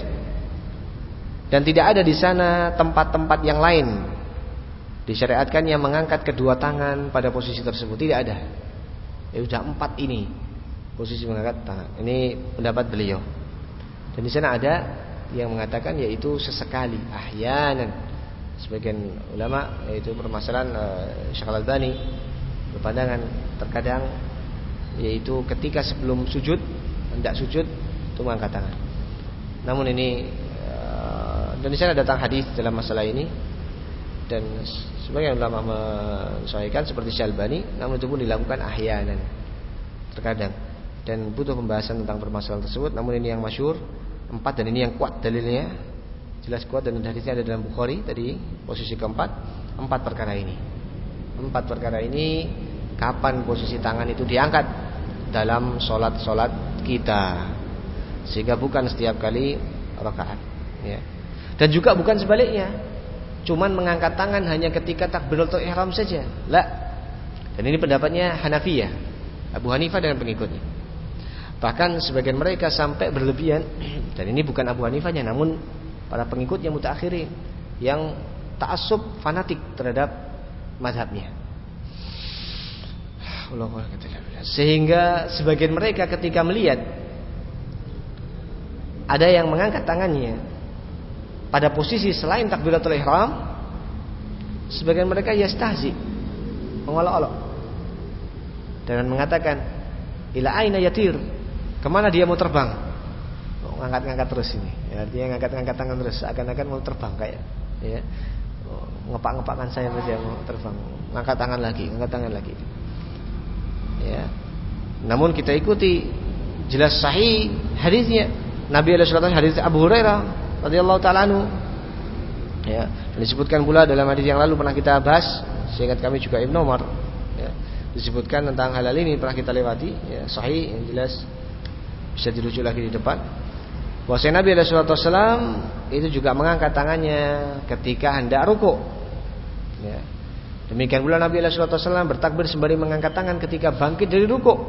[SPEAKER 1] Dan tidak ada di sana tempat-tempat yang lain disyariatkan yang mengangkat kedua tangan pada posisi tersebut. Tidak ada. Ya sudah empat ini posisi mengangkat tangan. Ini pendapat beliau. Dan di sana ada yang mengatakan yaitu sesekali, ahyanan. Sebagian ulama yaitu permasalahan uh, Syekh Al-Albani berpandangan terkadang yaitu ketika sebelum sujud, hendak sujud itu mengangkat tangan. Namun ini uh, dan di sana datang hadis dalam masalah ini, dan sebagian ulama mensahihkan seperti Syalbani, namun itu pun dilakukan ahyanan terkadang, dan butuh pembahasan tentang permasalahan tersebut. Namun ini yang masyhur empat, dan ini yang kuat dalilnya, jelas kuat, dan hadisnya ada dalam Bukhari tadi posisi keempat. Empat perkara ini, empat perkara ini kapan posisi tangan itu diangkat dalam sholat-sholat kita, sehingga bukan setiap kali rakaat, ya. Dan juga bukan sebaliknya, cuman mengangkat tangan hanya ketika takbiratul ihram saja. La. Dan ini pendapatnya Hanafiyah, Abu Hanifah dengan pengikutnya. Bahkan sebagian mereka sampai berlebihan, dan ini bukan Abu Hanifahnya, namun para pengikutnya mutaakhirin yang ta'assub fanatik terhadap mazhabnya. Sehingga sebagian mereka ketika melihat ada yang mengangkat tangannya pada posisi selain takbiratul ihram, sebagian mereka yastahzi, mengolok-olok, dengan mengatakan ila aina yatir, kemana dia mau terbang? Oh, ngangkat-ngangkat terus ini, ya, artinya ngangkat-ngangkat tangan terus, akan-akan mau terbang kayak, ya, oh, ngepak-ngepakkan saya saja mau terbang, ngangkat tangan lagi, ngangkat tangan lagi, ya. Namun kita ikuti jelas sahih hadisnya Nabi alaihi wasallam, hadis Abu Hurairah radhiyallahu taala anhu, ya, dan disebutkan pula dalam hadis yang lalu pernah kita bahas, seingat kami juga Ibnu Umar, ya, disebutkan tentang hal ini pernah kita lewati, ya, sahih yang jelas bisa dirujuk lagi di depan. Bahwasanya Nabi alaihi wasallam itu juga mengangkat tangannya ketika hendak rukuk, ya. Demikian pula Nabi alaihi wasallam bertakbir sembari mengangkat tangan ketika bangkit dari rukuk.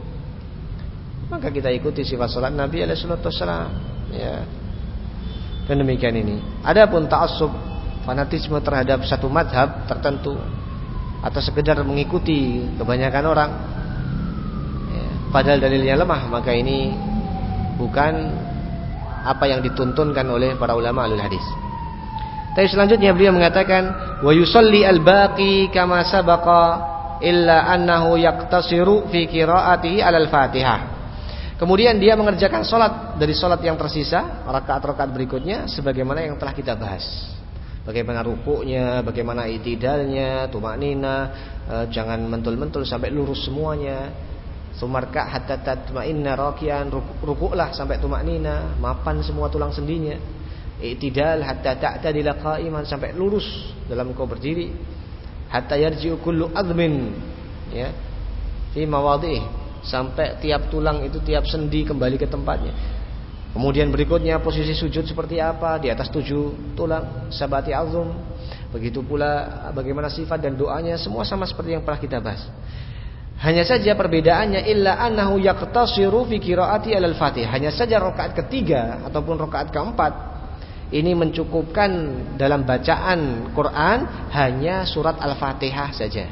[SPEAKER 1] Maka kita ikuti sifat salat Nabi alaihi wasallam, ya. Dan demikian ini. Adapun ta'assub, fanatisme terhadap satu mazhab tertentu atau sekedar mengikuti kebanyakan orang, ya, padahal dalilnya lemah, maka ini bukan apa yang dituntunkan oleh para ulama alul hadis. Tapi selanjutnya beliau mengatakan wa yusalli al-baqi kama sabaqa illa annahu yaqtasiru fi qiraatihi alal Fatihah. Kemudian dia mengerjakan sholat dari sholat yang tersisa, rakaat-rakaat berikutnya sebagaimana yang telah kita bahas. Bagaimana rukuknya, bagaimana i'tidalnya, tumaknina, e, jangan mentul-mentul sampai lurus semuanya. Sumarka hatta tatma'inna rakian, rukuklah sampai tumaknina, mapan semua tulang sendinya. I'tidal hatta ta'tadila qa'iman, sampai lurus dalam kau berdiri. Hatta yarji'u kullu admin, ya, fi mawadhi'i, sampai tiap tulang itu, tiap sendi kembali ke tempatnya. Kemudian berikutnya posisi sujud seperti apa, di atas tujuh tulang, sabati azum. Begitu pula bagaimana sifat dan doanya, semua sama seperti yang pernah kita bahas. Hanya saja perbedaannya illa annahu yaqtasiru fi qiraati alal Fatihah. Hanya saja rakaat ketiga ataupun rakaat keempat ini mencukupkan dalam bacaan Quran hanya surat Al-Fatihah saja.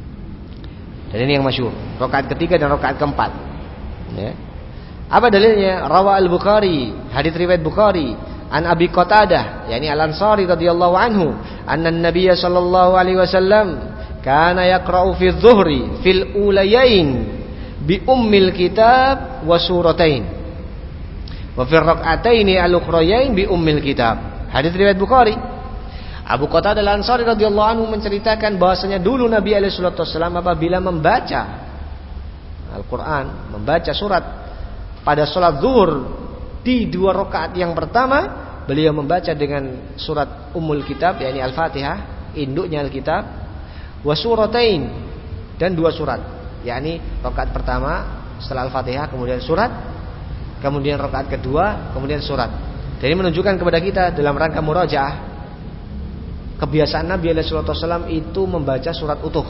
[SPEAKER 1] Dan ini yang masyhur, rakaat ketiga dan rakaat keempat, ya. Apa dalilnya? Rawa Al-Bukhari, hadits riwayat Bukhari, an Abi Qatadah, yakni Al-Ansari radhiyallahu anhu, anna an-nabiy sallallahu alaihi wasallam kana yaqra'u fi adh-dhuhri fil ulayain bi ummil kitab wa suratain wa fi rak'ataini al-ukhrayain bi ummil kitab. Hadits riwayat Bukhari. Abu Qatadah Al-Ansari radhiyallahu anhu menceritakan bahwasanya dulu Nabi alaihi wasallam apabila membaca Al-Qur'an, membaca surat pada salat zuhur di dua rakaat yang pertama, beliau membaca dengan surat Ummul Kitab, yakni Al-Fatihah, induknya Al-Kitab, wa suratain, dan dua surat, yakni rakaat pertama setelah Al-Fatihah kemudian surat, kemudian rakaat kedua kemudian surat. Jadi menunjukkan kepada kita dalam rangka murajaah, kebiasaan Nabi alaihi wasallam itu membaca surat utuh.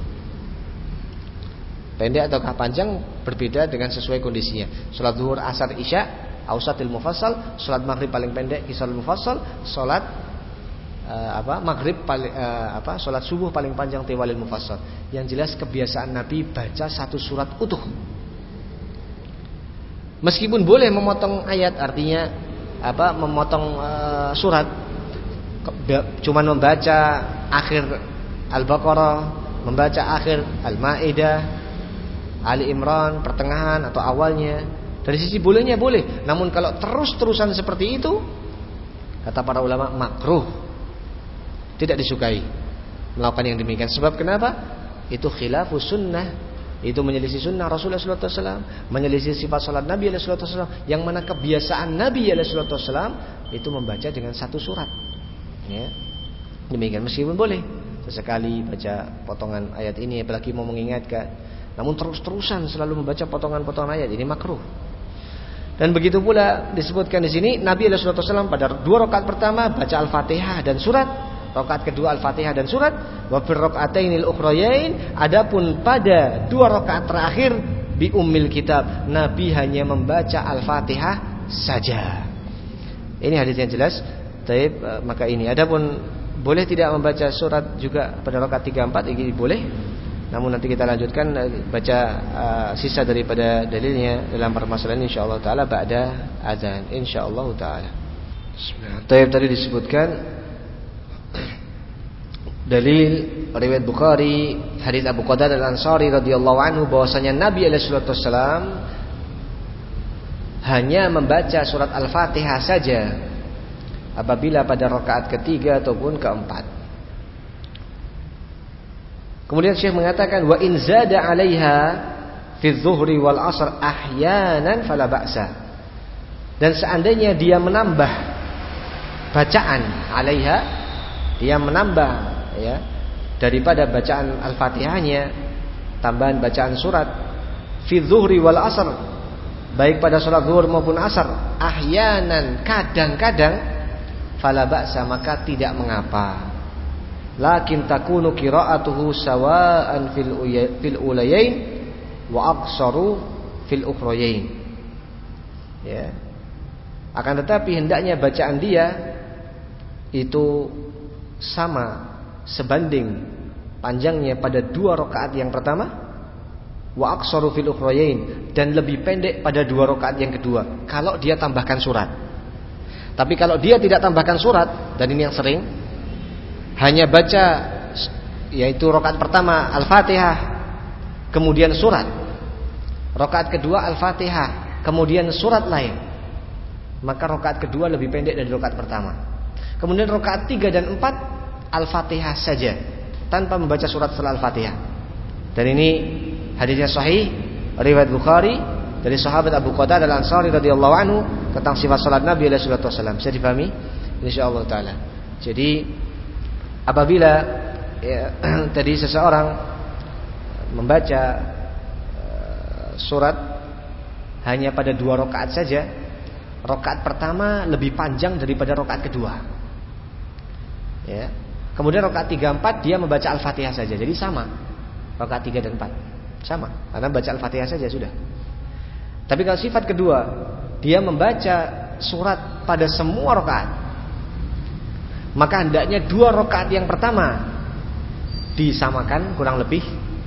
[SPEAKER 1] Pendek ataukah panjang berbeda dengan sesuai kondisinya. Salat zuhur, asar, isya, ausatil mufassal. Salat maghrib paling pendek, qisarul mufassal. Salat uh, apa? Maghrib paling uh, apa? Salat subuh paling panjang, tiwalil mufassal. Yang jelas kebiasaan Nabi baca satu surat utuh. Meskipun boleh memotong ayat, artinya apa? Memotong uh, surat. Cuman membaca akhir Al-Baqarah, membaca akhir Al-Maidah, Ali Imran, pertengahan atau awalnya. Dari sisi bolehnya boleh. Namun kalau terus-terusan seperti itu, kata para ulama, makruh, tidak disukai melakukan yang demikian. Sebab kenapa? Itu khilafus sunnah, itu menyelisih sunnah Rasulullah sallallahu alaihi wasallam, menyelisih sifat salat Nabi sallallahu alaihi wasallam, yang mana kebiasaan Nabi sallallahu alaihi wasallam itu membaca dengan satu surat, ya. Demikian, meskipun boleh sesekali baca potongan ayat ini, apalagi mau mengingatkan. Namun terus-terusan selalu membaca potongan-potongan ayat ini makruh. Dan begitu pula disebutkan di sini Nabi shallallahu alaihi wasallam pada dua rakaat pertama baca Al-Fatihah dan surat, rakaat kedua Al-Fatihah dan surat, wa fir raka'atainil ukhrayain, adapun pada dua rakaat terakhir bi ummil kitab, Nabi hanya membaca Al-Fatihah saja. Ini hadis yang jelas. Taib, maka ini adapun boleh tidak membaca surat juga pada rakaat tiga empat, ini boleh. Namun nanti kita lanjutkan baca uh, sisa daripada dalilnya dalam permasalahan insyaallah taala ba'da azan insyaallah taala. Bismillah. Taib, tadi disebutkan dalil riwayat Bukhari hadis Abu Qatadah Al-Ansari radhiyallahu anhu bahwasanya Nabi alaihi wasallam hanya membaca surat Al-Fatihah saja apabila pada rakaat ketiga ataupun keempat. Kemudian Syekh mengatakan wa in zada 'alaiha fi dhuhri wal 'asr ahyanan fala ba'sa. Dan seandainya dia menambah bacaan 'alaiha, dia menambah ya daripada bacaan Al-Fatihahnya, tambahan bacaan surat fi dhuhri wal 'asr, baik pada salat zuhur maupun asar, ahyanan, kadang-kadang, fala ba'sa, maka tidak mengapa. Lakin takunu qira'atuhu sawa'an fil fil ulayain wa aqsaru fil ukhrayain. Ya. Akan tetapi hendaknya bacaan dia itu sama, sebanding panjangnya pada dua rakaat yang pertama, wa aqsaru fil ukhrayain, dan lebih pendek pada dua rakaat yang kedua kalau dia tambahkan surat. Tapi kalau dia tidak tambahkan surat, dan ini yang sering, hanya baca yaitu rakaat pertama Al-Fatihah kemudian surat, rakaat kedua Al-Fatihah kemudian surat lain, maka rakaat kedua lebih pendek dari rakaat pertama. Kemudian rakaat tiga dan empat Al-Fatihah saja tanpa membaca surat setelah Al-Fatihah. Dan ini hadisnya sahih riwayat Bukhari dari sahabat Abu Qatadah Al-Ansari radhiyallahu anhu tentang sifat salat Nabi alaihi wasallam. Bisa dipahami insyaallah taala. Jadi apabila ya, tadi seseorang membaca uh, surat hanya pada dua rakaat saja, rakaat pertama lebih panjang daripada rakaat kedua. Ya. Kemudian rakaat tiga empat dia membaca Al-Fatihah saja. Jadi sama. Rakaat tiga dan empat sama, karena baca Al-Fatihah saja sudah. Tapi kalau sifat kedua, dia membaca surat pada semua rakaat, maka hendaknya dua rakaat yang pertama disamakan kurang lebih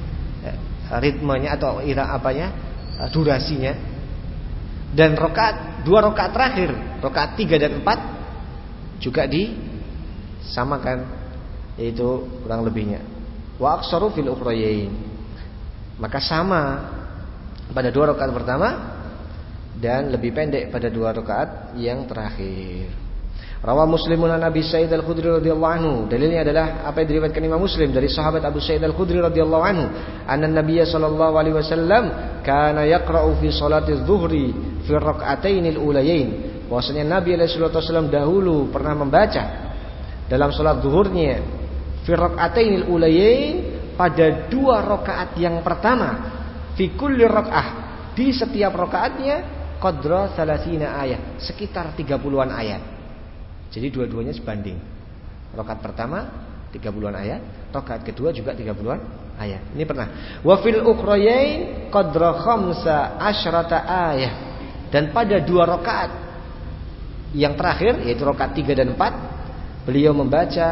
[SPEAKER 1] ritmenya atau ira apanya durasinya, dan rakaat dua rakaat terakhir rakaat tiga dan empat juga disamakan, yaitu kurang lebihnya wa aqsaru fil ukhrayain, maka sama pada dua rakaat pertama dan lebih pendek pada dua rakaat yang terakhir. Rawah Muslimun an Abi Sa'id Al-Khudri radhiyallahu anhu. Dalilnya adalah apa yang diriwayatkan Imam Muslim dari sahabat Abu Sa'id Al-Khudri radhiyallahu anhu, anna Nabiy sallallahu alaihi wasallam kana yaqra'u fi salati adh-dhuhri fi rak'atainil ulayain. Bahwasanya Nabi alaihi wasallam dahulu pernah membaca dalam salat zuhurnya fi rak'atainil ulayain, pada dua rakaat yang pertama, fi kulli rak'ah, di setiap rakaatnya qadra salasina ayat, sekitar tiga puluhan ayat. Jadi dua-duanya sebanding. Rakaat pertama tiga puluhan ayat, rakaat kedua juga tiga puluhan ayat. Ini pernah. Wa fil ukhrayain qadra khamsa asyrata ayat. Dan pada dua rakaat yang terakhir, yaitu rakaat tiga dan empat, beliau membaca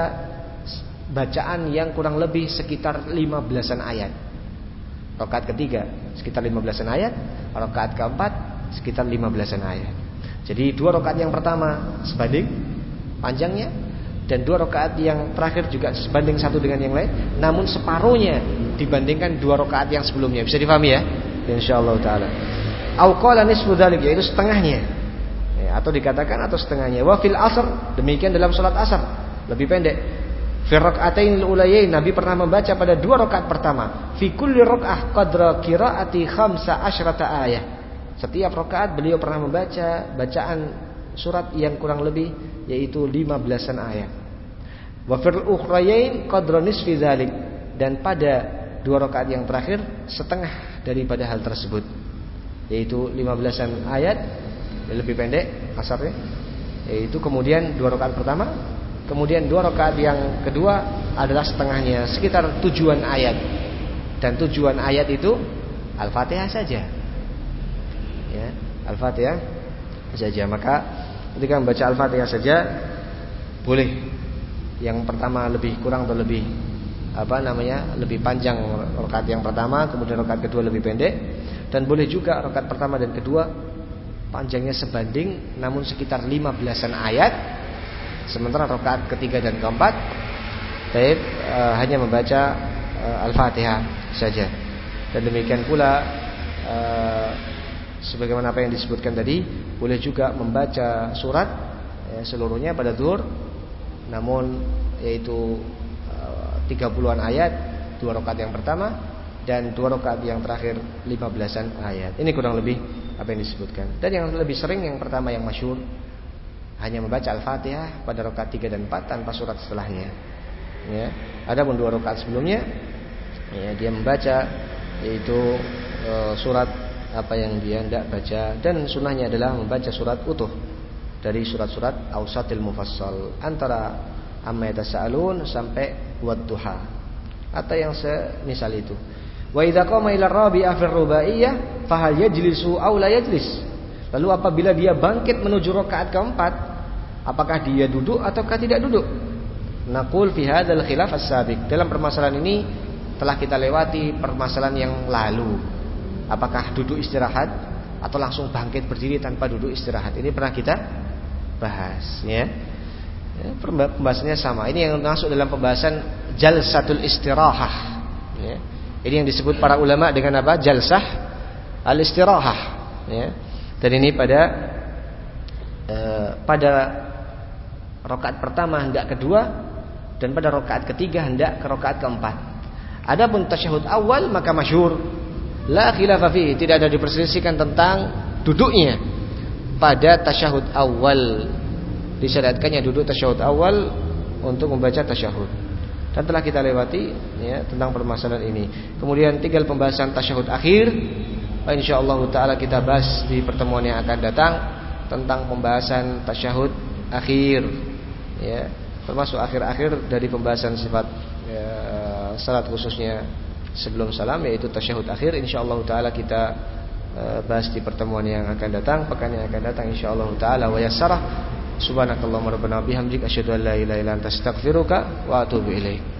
[SPEAKER 1] bacaan yang kurang lebih sekitar lima belasan ayat. Rakaat ketiga sekitar lima belasan ayat, rakaat keempat sekitar lima belasan ayat. Jadi dua rakaat yang pertama sebanding panjangnya, dan dua rakaat yang terakhir juga sebanding satu dengan yang lain, namun separuhnya dibandingkan dua rakaat yang sebelumnya. Bisa difahami ya? Insyaallah taala. Au qala nisfu dzalik, yaitu setengahnya. Ya, atau dikatakan atau setengahnya. Wa fil asr, demikian dalam salat asar, lebih pendek. Fi rak'atainil ulayain, Nabi pernah membaca pada dua rakaat pertama, fi kulli rak'ah qadra qiraati khamsa asyrata ayat. Setiap rakaat beliau pernah membaca bacaan surat yang kurang lebih yaitu lima belasan ayat. Wa fil ukhrayain qadra nisfi dzalik, dan pada dua rakaat yang terakhir setengah daripada hal tersebut, yaitu lima belasan ayat, lebih pendek asarnya. Yaitu kemudian dua rakaat pertama, kemudian dua rakaat yang kedua adalah setengahnya, sekitar tujuan ayat. Dan tujuan ayat itu Al-Fatihah saja. Ya, Al-Fatihah saja. Maka ketika membaca Al-Fatihah saja boleh yang pertama lebih kurang atau lebih apa namanya lebih panjang rakaat yang pertama, kemudian rakaat kedua lebih pendek, dan boleh juga rakaat pertama dan kedua panjangnya sebanding namun sekitar lima belasan ayat, sementara rakaat ketiga dan keempat taib e, hanya membaca e, Al-Fatihah saja. Dan demikian pula e, sebagaimana apa yang disebutkan tadi, boleh juga membaca surat ya, seluruhnya pada zuhur, namun yaitu tiga puluhan ayat dua rakaat yang pertama, dan dua rakaat yang terakhir lima belasan ayat. Ini kurang lebih apa yang disebutkan. Dan yang lebih sering yang pertama yang masyhur, hanya membaca Al-Fatihah pada rakaat tiga dan empat tanpa surat setelahnya. Ya. Adapun dua rakaat sebelumnya ya, dia membaca yaitu e, surat apa yang dia hendak baca, dan sunnahnya adalah membaca surat utuh dari surat-surat Awsatil Mufassal, antara Amma Yatasaalun sampai Wadduha atau yang semisal itu. Wa idza qama ila rabi'ah fi rubaiyah fa hal yajlisu aw la yajlis. Lalu apabila dia bangkit menuju rakaat keempat, apakah dia duduk ataukah tidak duduk? Naqul fi hadzal khilaf as-sabiq. Dalam permasalahan ini telah kita lewati permasalahan yang lalu. Apakah duduk istirahat atau langsung bangkit berdiri tanpa duduk istirahat? Ini pernah kita bahas ya. Ya, pembahasannya sama. Ini yang masuk dalam pembahasan jalsatul istirahah. Ya. Ini yang disebut para ulama dengan apa? Jalsah al-istirahah. Ya. Dan ini pada eh, pada rakaat pertama hendak kedua, dan pada rakaat ketiga hendak ke rakaat keempat. Adapun tasyahud awal maka masyhur, la khilafa fihi, tidak ada diperselisihkan tentang duduknya pada tasyahud awal. Disyariatkannya duduk tasyahud awal untuk membaca tasyahud, dan telah kita lewati ya, tentang permasalahan ini. Kemudian tinggal pembahasan tasyahud akhir. Insyaallah taala kita bahas di pertemuan yang akan datang tentang pembahasan tasyahud akhir ya, termasuk akhir-akhir dari pembahasan sifat ya, salat khususnya sebelum salam, yaitu tasyahud akhir. Insyaallah taala kita uh, bahas di pertemuan yang akan datang, pekan yang akan datang insyaallah taala. Wa yassarah. Subhanakallahumma rabbana bihamdika asyhadu an la ilaha illa anta astaghfiruka wa atubu ilaik.